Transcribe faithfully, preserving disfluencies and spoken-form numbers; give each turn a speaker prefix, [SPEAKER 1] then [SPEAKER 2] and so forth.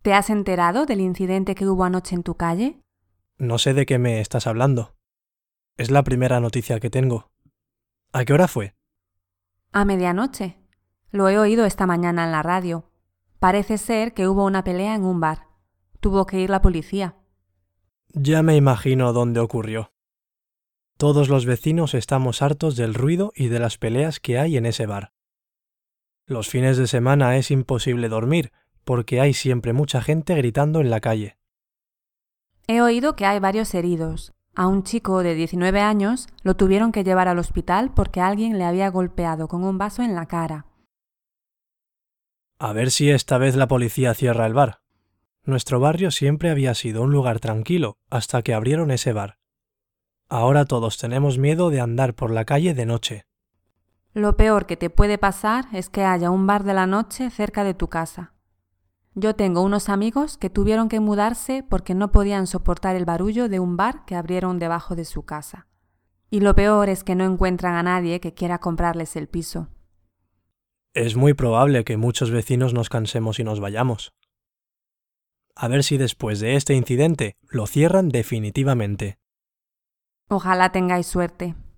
[SPEAKER 1] ¿Te has enterado del incidente que hubo anoche en tu calle?
[SPEAKER 2] No sé de qué me estás hablando. Es la primera noticia que tengo. ¿A qué hora fue?
[SPEAKER 1] A medianoche. Lo he oído esta mañana en la radio. Parece ser que hubo una pelea en un bar. Tuvo que ir la policía.
[SPEAKER 2] Ya me imagino dónde ocurrió. Todos los vecinos estamos hartos del ruido y de las peleas que hay en ese bar. Los fines de semana es imposible dormir porque hay siempre mucha gente gritando en la calle.
[SPEAKER 1] He oído que hay varios heridos. A un chico de diecinueve años lo tuvieron que llevar al hospital porque alguien le había golpeado con un vaso en la cara.
[SPEAKER 2] A ver si esta vez la policía cierra el bar. Nuestro barrio siempre había sido un lugar tranquilo hasta que abrieron ese bar. Ahora todos tenemos miedo de andar por la calle de noche.
[SPEAKER 1] Lo peor que te puede pasar es que haya un bar de la noche cerca de tu casa. Yo tengo unos amigos que tuvieron que mudarse porque no podían soportar el barullo de un bar que abrieron debajo de su casa. Y lo peor es que no encuentran a nadie que quiera comprarles el piso.
[SPEAKER 2] Es muy probable que muchos vecinos nos cansemos y nos vayamos. A ver si después de este incidente lo cierran definitivamente.
[SPEAKER 1] Ojalá tengáis suerte.